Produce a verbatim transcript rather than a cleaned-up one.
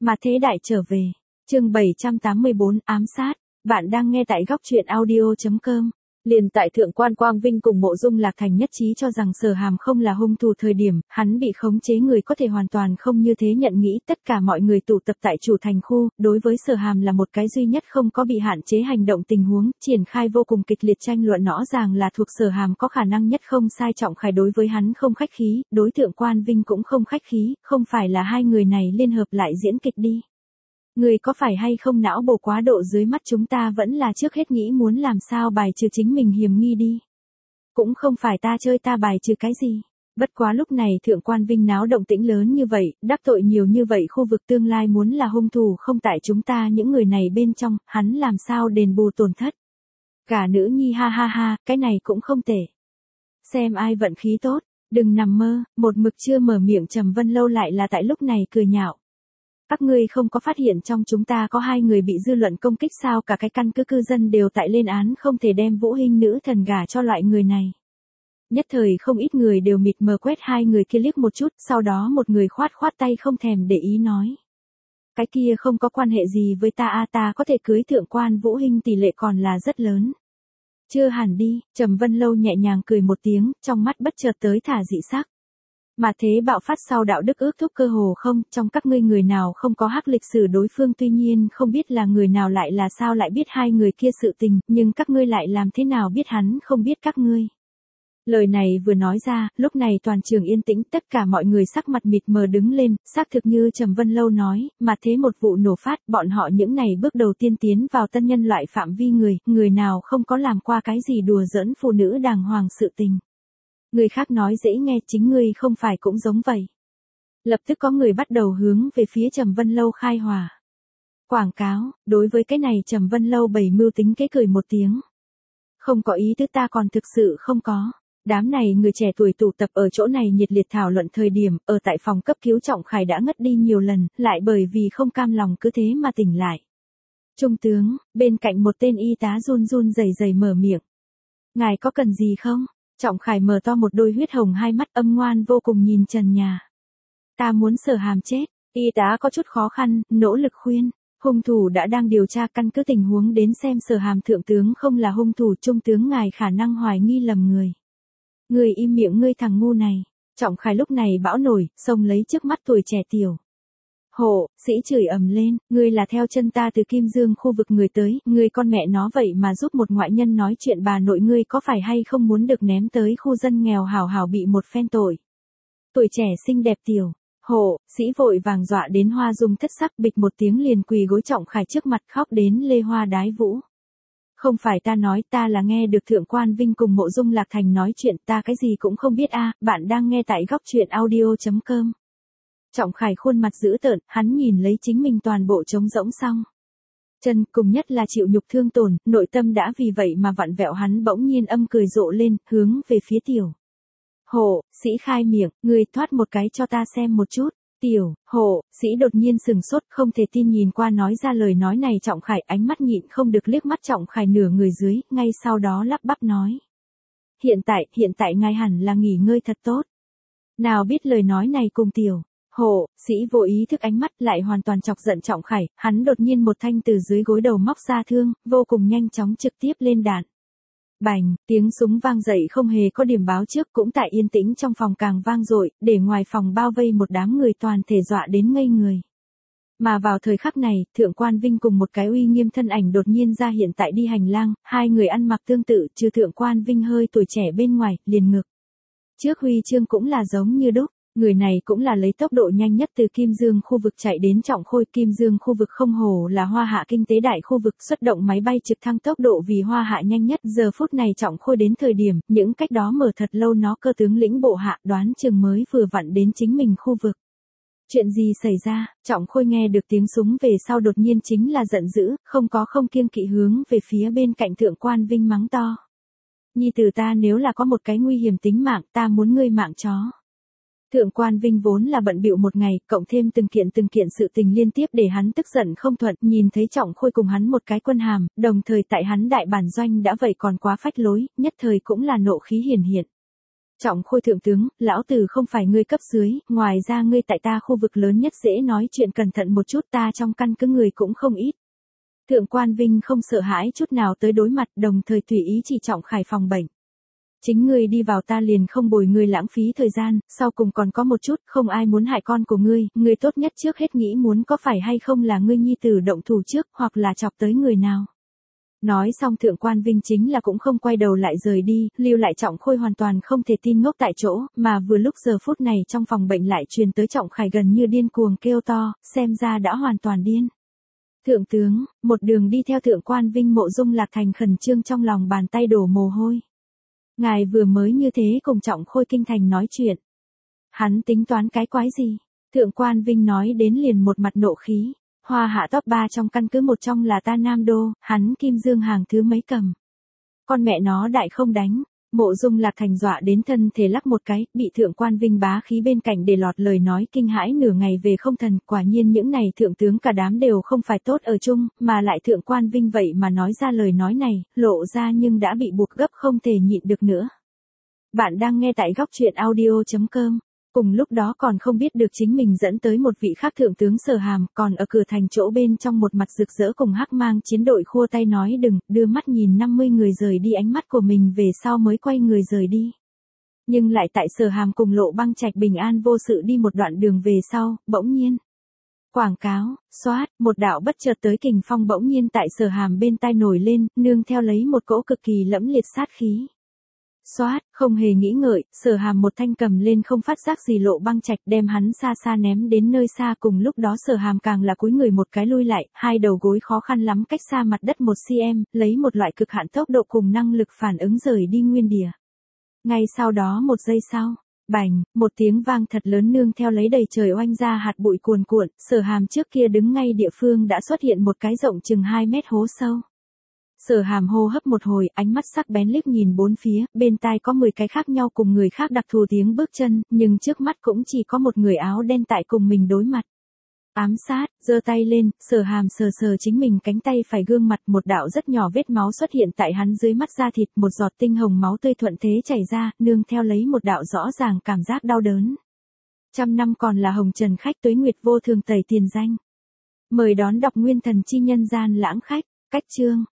Mà thế đại trở về. Chương bảy trăm tám mươi bốn ám sát. Bạn đang nghe tại góc truyện audio chấm com. Liền tại Thượng quan Quang Vinh cùng Mộ Dung Lạc Thành nhất trí cho rằng Sở Hàm không là hung thủ thời điểm, hắn bị khống chế người có thể hoàn toàn không như thế nhận nghĩ. Tất cả mọi người tụ tập tại chủ thành khu, đối với Sở Hàm là một cái duy nhất không có bị hạn chế hành động tình huống, triển khai vô cùng kịch liệt tranh luận, rõ ràng là thuộc Sở Hàm có khả năng nhất không sai. Trọng Khải đối với hắn không khách khí, đối Thượng quan Vinh cũng không khách khí, không phải là hai người này liên hợp lại diễn kịch đi. Người có phải hay không não bổ quá độ, dưới mắt chúng ta vẫn là trước hết nghĩ muốn làm sao bài trừ chính mình hiểm nghi đi. Cũng không phải ta chơi ta bài trừ cái gì. Bất quá lúc này Thượng quan Vinh náo động tĩnh lớn như vậy, đắc tội nhiều như vậy, khu vực tương lai muốn là hung thủ không tại chúng ta những người này bên trong, hắn làm sao đền bù tổn thất. Cả nữ nhi ha ha ha, cái này cũng không tệ. Xem ai vận khí tốt, đừng nằm mơ. Một mực chưa mở miệng Trầm Vân Lâu lại là tại lúc này cười nhạo. Các ngươi không có phát hiện trong chúng ta có hai người bị dư luận công kích sao? Cả cái căn cứ cư dân đều tại lên án không thể đem Vũ Hinh nữ thần gả cho loại người này. Nhất thời không ít người đều mịt mờ quét hai người kia liếc một chút, sau đó một người khoát khoát tay không thèm để ý nói. Cái kia không có quan hệ gì với ta a, ta có thể cưới thượng quan Vũ Hinh tỷ lệ còn là rất lớn. Chưa hẳn đi. Trầm Vân Lâu nhẹ nhàng cười một tiếng, trong mắt bất chợt tới thả dị sắc. Mà thế bạo phát sau đạo đức ước thúc cơ hồ không, trong các ngươi người nào không có hắc lịch sử đối phương, tuy nhiên không biết là người nào lại là sao lại biết hai người kia sự tình, nhưng các ngươi lại làm thế nào biết hắn không biết các ngươi. Lời này vừa nói ra, lúc này toàn trường yên tĩnh, tất cả mọi người sắc mặt mịt mờ đứng lên, xác thực như Trầm Vân Lâu nói, mà thế một vụ nổ phát, bọn họ những này bước đầu tiên tiến vào tân nhân loại phạm vi người, người nào không có làm qua cái gì đùa giỡn phụ nữ đàng hoàng sự tình. Người khác nói dễ nghe, chính ngươi không phải cũng giống vậy. Lập tức có người bắt đầu hướng về phía Trầm Vân Lâu khai hỏa. Quảng cáo, đối với cái này Trầm Vân Lâu bày mưu tính kế cười một tiếng. Không có ý tứ, ta còn thực sự không có. Đám này người trẻ tuổi tụ tập ở chỗ này nhiệt liệt thảo luận thời điểm, ở tại phòng cấp cứu Trọng Khải đã ngất đi nhiều lần, lại bởi vì không cam lòng cứ thế mà tỉnh lại. Trung tướng, bên cạnh một tên y tá run run rẩy rẩy mở miệng. Ngài có cần gì không? Trọng Khải mở to một đôi huyết hồng hai mắt âm ngoan vô cùng nhìn trần nhà. Ta muốn Sở Hàm chết. Y tá có chút khó khăn, nỗ lực khuyên. Hung thủ đã đang điều tra, căn cứ tình huống đến xem Sở Hàm thượng tướng không là hung thủ, trung tướng ngài khả năng hoài nghi lầm người. Người im miệng ngươi thằng ngu này. Trọng Khải lúc này bão nổi, xông lấy trước mắt tuổi trẻ tiểu. Hộ, sĩ chửi ầm lên, ngươi là theo chân ta từ Kim Dương khu vực người tới, ngươi con mẹ nó vậy mà giúp một ngoại nhân nói chuyện, bà nội ngươi có phải hay không muốn được ném tới khu dân nghèo hào hào bị một phen tội. Tuổi trẻ xinh đẹp tiểu. Hộ, sĩ vội vàng dọa đến hoa dung thất sắc, bịch một tiếng liền quỳ gối Trọng Khải trước mặt khóc đến lê hoa đái vũ. Không phải ta nói, ta là nghe được Thượng quan Vinh cùng Mộ Dung Lạc Thành nói chuyện, ta cái gì cũng không biết a. Bạn đang nghe tại góc truyện audio chấm com. Trọng Khải khuôn mặt dữ tợn, hắn nhìn lấy chính mình toàn bộ trống rỗng xong. Chân cùng nhất là chịu nhục thương tổn, nội tâm đã vì vậy mà vặn vẹo, hắn bỗng nhiên âm cười rộ lên, hướng về phía tiểu. Hộ, sĩ khai miệng, người thoát một cái cho ta xem một chút. Tiểu, hộ, sĩ đột nhiên sừng sốt, không thể tin nhìn qua nói ra lời nói này Trọng Khải, ánh mắt nhịn không được liếc mắt Trọng Khải nửa người dưới, ngay sau đó lắp bắp nói. Hiện tại, hiện tại ngài hẳn là nghỉ ngơi thật tốt. Nào biết lời nói này cùng tiểu. Hộ, sĩ vô ý thức ánh mắt lại hoàn toàn chọc giận Trọng Khải, hắn đột nhiên một thanh từ dưới gối đầu móc ra thương, vô cùng nhanh chóng trực tiếp lên đạn. Bành, tiếng súng vang dậy không hề có điểm báo trước, cũng tại yên tĩnh trong phòng càng vang dội, để ngoài phòng bao vây một đám người toàn thể dọa đến ngây người. Mà vào thời khắc này, Thượng quan Vinh cùng một cái uy nghiêm thân ảnh đột nhiên ra hiện tại đi hành lang, hai người ăn mặc tương tự, trừ Thượng quan Vinh hơi tuổi trẻ bên ngoài, liền ngực. Trước huy chương cũng là giống như đúc. Người này cũng là lấy tốc độ nhanh nhất từ Kim Dương khu vực chạy đến Trọng Khôi. Kim Dương khu vực không hổ là Hoa Hạ kinh tế đại khu vực, xuất động máy bay trực thăng tốc độ vì Hoa Hạ nhanh nhất. Giờ phút này Trọng Khôi đến thời điểm, những cách đó mở thật lâu nó cơ tướng lĩnh bộ hạ đoán chừng mới vừa vặn đến chính mình khu vực. Chuyện gì xảy ra? Trọng Khôi nghe được tiếng súng về sau đột nhiên chính là giận dữ, không có không kiêng kỵ hướng về phía bên cạnh Thượng quan Vinh mắng to. Nhi tử ta nếu là có một cái nguy hiểm tính mạng, ta muốn ngươi mạng chó. Thượng quan Vinh vốn là bận bịu một ngày, cộng thêm từng kiện từng kiện sự tình liên tiếp để hắn tức giận không thuận, nhìn thấy Trọng Khôi cùng hắn một cái quân hàm, đồng thời tại hắn đại bản doanh đã vậy còn quá phách lối, nhất thời cũng là nộ khí hiển hiện. Trọng Khôi thượng tướng, lão tử không phải ngươi cấp dưới, ngoài ra ngươi tại ta khu vực lớn nhất dễ nói chuyện cẩn thận một chút, ta trong căn cứ người cũng không ít. Thượng quan Vinh không sợ hãi chút nào tới đối mặt, đồng thời tùy ý chỉ Trọng Khải phòng bệnh. Chính ngươi đi vào ta liền không bồi ngươi lãng phí thời gian, sau cùng còn có một chút, không ai muốn hại con của ngươi, ngươi tốt nhất trước hết nghĩ muốn có phải hay không là ngươi nhi tử động thủ trước, hoặc là chọc tới người nào. Nói xong thượng quan Vinh chính là cũng không quay đầu lại rời đi, lưu lại Trọng Khôi hoàn toàn không thể tin ngốc tại chỗ, mà vừa lúc giờ phút này trong phòng bệnh lại truyền tới Trọng Khải gần như điên cuồng kêu to, xem ra đã hoàn toàn điên. Thượng tướng, một đường đi theo thượng quan Vinh Mộ Dung Lạc Thành khẩn trương trong lòng bàn tay đổ mồ hôi. Ngài vừa mới như thế cùng Trọng Khôi kinh thành nói chuyện. Hắn tính toán cái quái gì? Thượng quan Vinh nói đến liền một mặt nộ khí. Hoa hạ top ba trong căn cứ một trong là ta Nam Đô, hắn Kim Dương hàng thứ mấy cầm. Con mẹ nó đại không đánh. Mộ Dung Lạc Thành dọa đến thân thể lắc một cái, bị thượng quan Vinh bá khí bên cạnh để lọt lời nói kinh hãi nửa ngày về không thần, quả nhiên những này thượng tướng cả đám đều không phải tốt ở chung, mà lại thượng quan Vinh vậy mà nói ra lời nói này, lộ ra nhưng đã bị buộc gấp không thể nhịn được nữa. Bạn đang nghe tại góc truyện audio chấm com. Cùng lúc đó còn không biết được chính mình dẫn tới một vị khác thượng tướng Sở Hàm, còn ở cửa thành chỗ bên trong một mặt rực rỡ cùng hắc mang chiến đội khua tay nói đừng, đưa mắt nhìn năm mươi người rời đi ánh mắt của mình về sau mới quay người rời đi. Nhưng lại tại Sở Hàm cùng Lộ Băng Trạch bình an vô sự đi một đoạn đường về sau, bỗng nhiên. Quảng cáo, xoát, một đạo bất chợt tới kình phong bỗng nhiên tại Sở Hàm bên tai nổi lên, nương theo lấy một cỗ cực kỳ lẫm liệt sát khí. Xoát, không hề nghĩ ngợi, Sở Hàm một thanh cầm lên không phát giác gì Lộ Băng Trạch đem hắn xa xa ném đến nơi xa, cùng lúc đó Sở Hàm càng là cúi người một cái lui lại, hai đầu gối khó khăn lắm cách xa mặt đất một xăng-ti-mét, lấy một loại cực hạn tốc độ cùng năng lực phản ứng rời đi nguyên địa. Ngay sau đó một giây sau, bành, một tiếng vang thật lớn nương theo lấy đầy trời oanh ra hạt bụi cuồn cuộn, Sở Hàm trước kia đứng ngay địa phương đã xuất hiện một cái rộng chừng hai mét hố sâu. Sở Hàm hô hấp một hồi, ánh mắt sắc bén liếc nhìn bốn phía, bên tai có mười cái khác nhau cùng người khác đặc thù tiếng bước chân, nhưng trước mắt cũng chỉ có một người áo đen tại cùng mình đối mặt. Ám sát, giơ tay lên, Sở Hàm sờ sờ chính mình cánh tay phải gương mặt, một đạo rất nhỏ vết máu xuất hiện tại hắn dưới mắt da thịt, một giọt tinh hồng máu tươi thuận thế chảy ra, nương theo lấy một đạo rõ ràng cảm giác đau đớn. Trăm năm còn là hồng trần khách tuế nguyệt vô thường tẩy tiền danh. Mời đón đọc nguyên thần chi nhân gian lãng khách, cách chương.